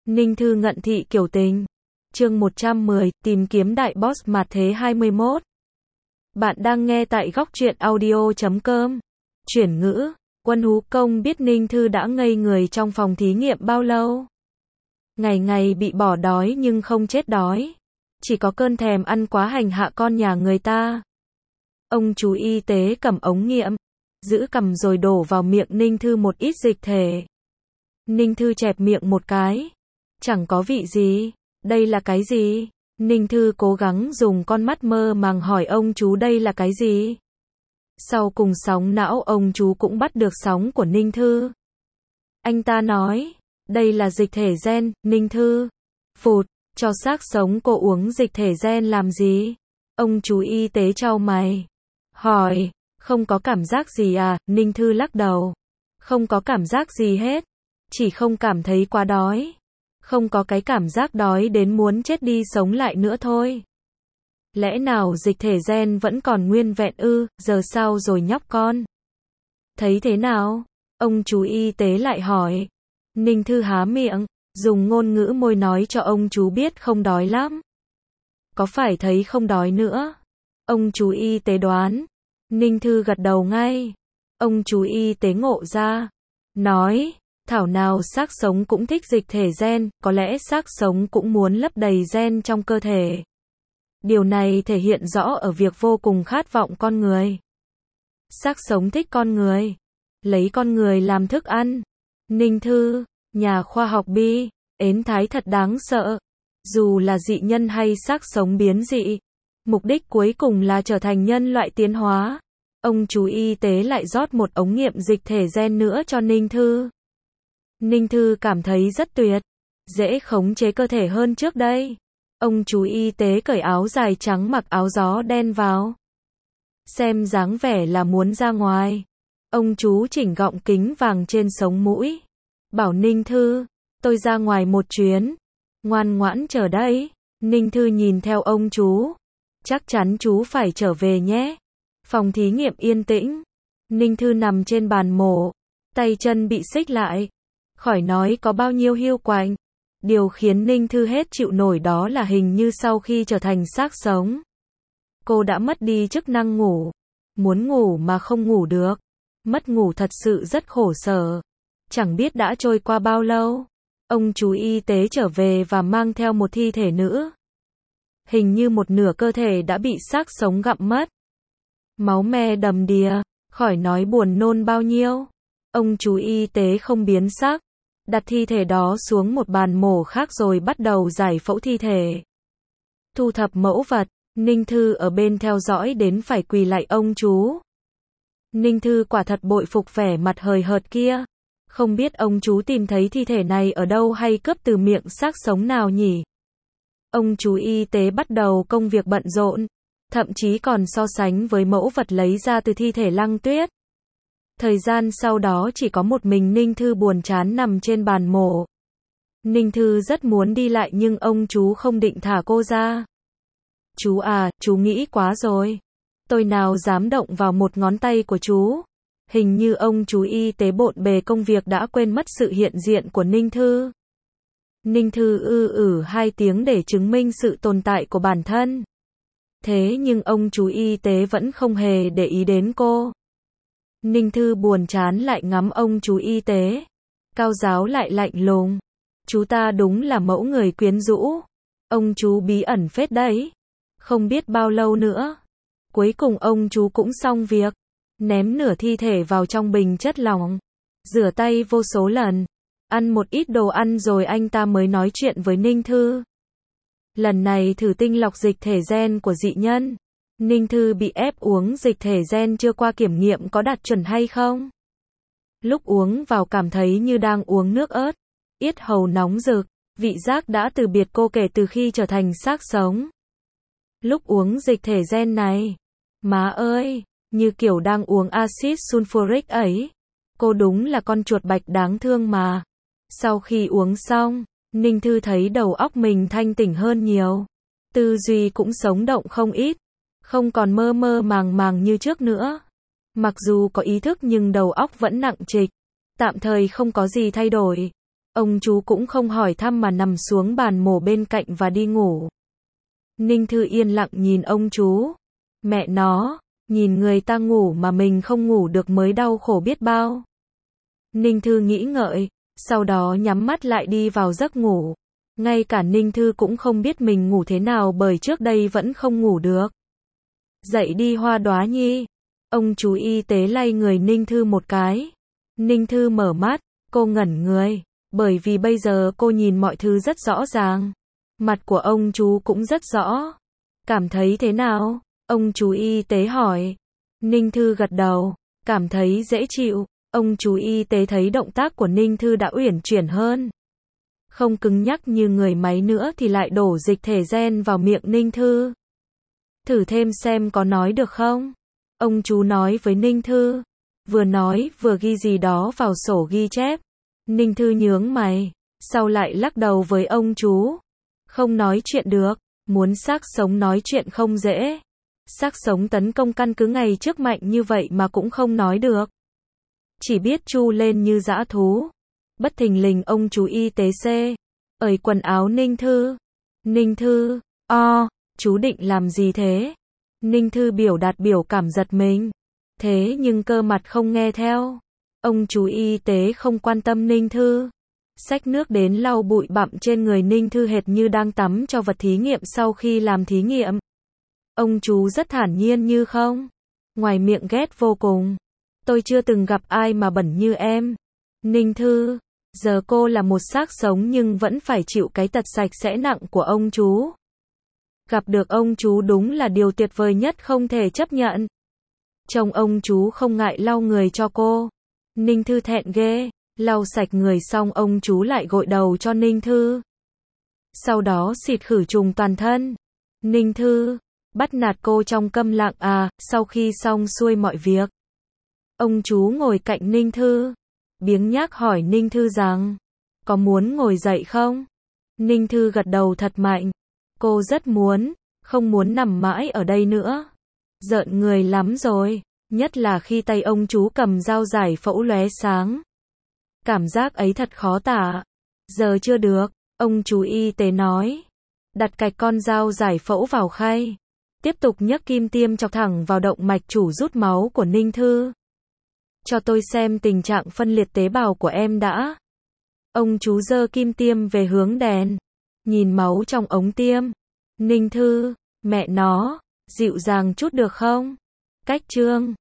Ninh Thư ngận thị kiểu tình. Chương 110, tìm kiếm đại boss mặt thế 21. Bạn đang nghe tại góc truyện audio.com. Chuyển ngữ, Quân Hú Công biết Ninh Thư đã ngây người trong phòng thí nghiệm bao lâu. Ngày ngày bị bỏ đói nhưng không chết đói. Chỉ có cơn thèm ăn quá hành hạ con nhà người ta. Ông chú y tế cầm ống nghiệm, giữ cầm rồi đổ vào miệng Ninh Thư một ít dịch thể. Ninh Thư chẹp miệng một cái. Chẳng có vị gì. Đây là cái gì? Ninh Thư cố gắng dùng con mắt mơ màng hỏi ông chú đây là cái gì? Sau cùng sóng não ông chú cũng bắt được sóng của Ninh Thư. Anh ta nói, đây là dịch thể gen, Ninh Thư. Phụt, cho xác sống cô uống dịch thể gen làm gì? Ông chú y tế chau mày. Hỏi, không có cảm giác gì à? Ninh Thư lắc đầu. Không có cảm giác gì hết. Chỉ không cảm thấy quá đói. Không có cái cảm giác đói đến muốn chết đi sống lại nữa thôi. Lẽ nào dịch thể gen vẫn còn nguyên vẹn ư, giờ sao rồi nhóc con? Thấy thế nào? Ông chú y tế lại hỏi. Ninh Thư há miệng, dùng ngôn ngữ môi nói cho ông chú biết không đói lắm. Có phải thấy không đói nữa? Ông chú y tế đoán. Ninh Thư gật đầu ngay. Ông chú y tế ngộ ra. Nói, thảo nào xác sống cũng thích dịch thể gen, có lẽ xác sống cũng muốn lấp đầy gen trong cơ thể. Điều này thể hiện rõ ở việc vô cùng khát vọng con người. Xác sống thích con người. Lấy con người làm thức ăn. Ninh Thư, nhà khoa học bi, ến thái thật đáng sợ. Dù là dị nhân hay xác sống biến dị, mục đích cuối cùng là trở thành nhân loại tiến hóa. Ông chú y tế lại rót một ống nghiệm dịch thể gen nữa cho Ninh Thư. Ninh Thư cảm thấy rất tuyệt, dễ khống chế cơ thể hơn trước đây. Ông chú y tế cởi áo dài trắng mặc áo gió đen vào. Xem dáng vẻ là muốn ra ngoài. Ông chú chỉnh gọng kính vàng trên sống mũi. Bảo Ninh Thư, tôi ra ngoài một chuyến. Ngoan ngoãn chờ đấy. Ninh Thư nhìn theo ông chú. Chắc chắn chú phải trở về nhé. Phòng thí nghiệm yên tĩnh. Ninh Thư nằm trên bàn mổ. Tay chân bị xích lại. Khỏi nói có bao nhiêu hiu quạnh. Điều khiến Ninh Thư hết chịu nổi đó là hình như sau khi trở thành xác sống, cô đã mất đi chức năng ngủ. Muốn ngủ mà không ngủ được. Mất ngủ thật sự rất khổ sở. Chẳng biết đã trôi qua bao lâu. Ông chú y tế trở về và mang theo một thi thể nữ. Hình như một nửa cơ thể đã bị xác sống gặm mất. Máu me đầm đìa, khỏi nói buồn nôn bao nhiêu. Ông chú y tế không biến sắc. Đặt thi thể đó xuống một bàn mổ khác rồi bắt đầu giải phẫu thi thể. Thu thập mẫu vật, Ninh Thư ở bên theo dõi đến phải quỳ lạy ông chú. Ninh Thư quả thật bội phục vẻ mặt hời hợt kia. Không biết ông chú tìm thấy thi thể này ở đâu hay cướp từ miệng xác sống nào nhỉ? Ông chú y tế bắt đầu công việc bận rộn, thậm chí còn so sánh với mẫu vật lấy ra từ thi thể Lăng Tuyết. Thời gian sau đó chỉ có một mình Ninh Thư buồn chán nằm trên bàn mổ. Ninh Thư rất muốn đi lại nhưng ông chú không định thả cô ra. Chú à, chú nghĩ quá rồi. Tôi nào dám động vào một ngón tay của chú. Hình như ông chú y tế bộn bề công việc đã quên mất sự hiện diện của Ninh Thư. Ninh Thư hai tiếng để chứng minh sự tồn tại của bản thân. Thế nhưng ông chú y tế vẫn không hề để ý đến cô. Ninh Thư buồn chán lại ngắm ông chú y tế. Cao giáo lại lạnh lùng. Chú ta đúng là mẫu người quyến rũ. Ông chú bí ẩn phết đấy. Không biết bao lâu nữa. Cuối cùng ông chú cũng xong việc. Ném nửa thi thể vào trong bình chất lỏng. Rửa tay vô số lần. Ăn một ít đồ ăn rồi anh ta mới nói chuyện với Ninh Thư. Lần này thử tinh lọc dịch thể gen của dị nhân. Ninh Thư bị ép uống dịch thể gen chưa qua kiểm nghiệm có đạt chuẩn hay không. Lúc uống vào cảm thấy như đang uống nước ớt. Yết hầu nóng rực. Vị giác đã từ biệt cô kể từ khi trở thành xác sống. Lúc uống dịch thể gen này, má ơi, như kiểu đang uống axit sulfuric ấy. Cô đúng là con chuột bạch đáng thương mà. Sau khi uống xong, Ninh Thư thấy đầu óc mình thanh tỉnh hơn nhiều. Tư duy cũng sống động không ít. Không còn mơ mơ màng màng như trước nữa. Mặc dù có ý thức nhưng đầu óc vẫn nặng trịch. Tạm thời không có gì thay đổi. Ông chú cũng không hỏi thăm mà nằm xuống bàn mổ bên cạnh và đi ngủ. Ninh Thư yên lặng nhìn ông chú. Mẹ nó, nhìn người ta ngủ mà mình không ngủ được mới đau khổ biết bao. Ninh Thư nghĩ ngợi, sau đó nhắm mắt lại đi vào giấc ngủ. Ngay cả Ninh Thư cũng không biết mình ngủ thế nào bởi trước đây vẫn không ngủ được. Dậy đi Hoa Đóa nhi. Ông chú y tế lay người Ninh Thư một cái. Ninh Thư mở mắt, cô ngẩn người, bởi vì bây giờ cô nhìn mọi thứ rất rõ ràng. Mặt của ông chú cũng rất rõ. Cảm thấy thế nào? Ông chú y tế hỏi. Ninh Thư gật đầu, cảm thấy dễ chịu. Ông chú y tế thấy động tác của Ninh Thư đã uyển chuyển hơn. Không cứng nhắc như người máy nữa thì lại đổ dịch thể gen vào miệng Ninh Thư. Thử thêm xem có nói được không? Ông chú nói với Ninh Thư. Vừa nói vừa ghi gì đó vào sổ ghi chép. Ninh Thư nhướng mày, sau lại lắc đầu với ông chú. Không nói chuyện được, muốn xác sống nói chuyện không dễ. Xác sống tấn công căn cứ ngày trước mạnh như vậy mà cũng không nói được. Chỉ biết chu lên như dã thú. Bất thình lình ông chú y tế ởi quần áo Ninh Thư. Ninh Thư, chú định làm gì thế? Ninh Thư biểu đạt biểu cảm giật mình. Thế nhưng cơ mặt không nghe theo. Ông chú y tế không quan tâm Ninh Thư. Xách nước đến lau bụi bặm trên người Ninh Thư hệt như đang tắm cho vật thí nghiệm sau khi làm thí nghiệm. Ông chú rất thản nhiên như không. Ngoài miệng ghét vô cùng. Tôi chưa từng gặp ai mà bẩn như em. Ninh Thư, giờ cô là một xác sống nhưng vẫn phải chịu cái tật sạch sẽ nặng của ông chú. Gặp được ông chú đúng là điều tuyệt vời nhất không thể chấp nhận. Chồng ông chú không ngại lau người cho cô. Ninh Thư thẹn ghê, lau sạch người xong ông chú lại gội đầu cho Ninh Thư. Sau đó xịt khử trùng toàn thân. Ninh Thư, bắt nạt cô trong câm lặng sau khi xong xuôi mọi việc. Ông chú ngồi cạnh Ninh Thư. Biếng nhác hỏi Ninh Thư rằng, có muốn ngồi dậy không? Ninh Thư gật đầu thật mạnh. Cô rất muốn, không muốn nằm mãi ở đây nữa. Giận người lắm rồi, nhất là khi tay ông chú cầm dao giải phẫu lóe sáng. Cảm giác ấy thật khó tả. Giờ chưa được, ông chú y tế nói. Đặt cạch con dao giải phẫu vào khay. Tiếp tục nhấc kim tiêm chọc thẳng vào động mạch chủ rút máu của Ninh Thư. Cho tôi xem tình trạng phân liệt tế bào của em đã. Ông chú giơ kim tiêm về hướng đèn. Nhìn máu trong ống tiêm. Ninh Thư, mẹ nó, dịu dàng chút được không? Cách trương.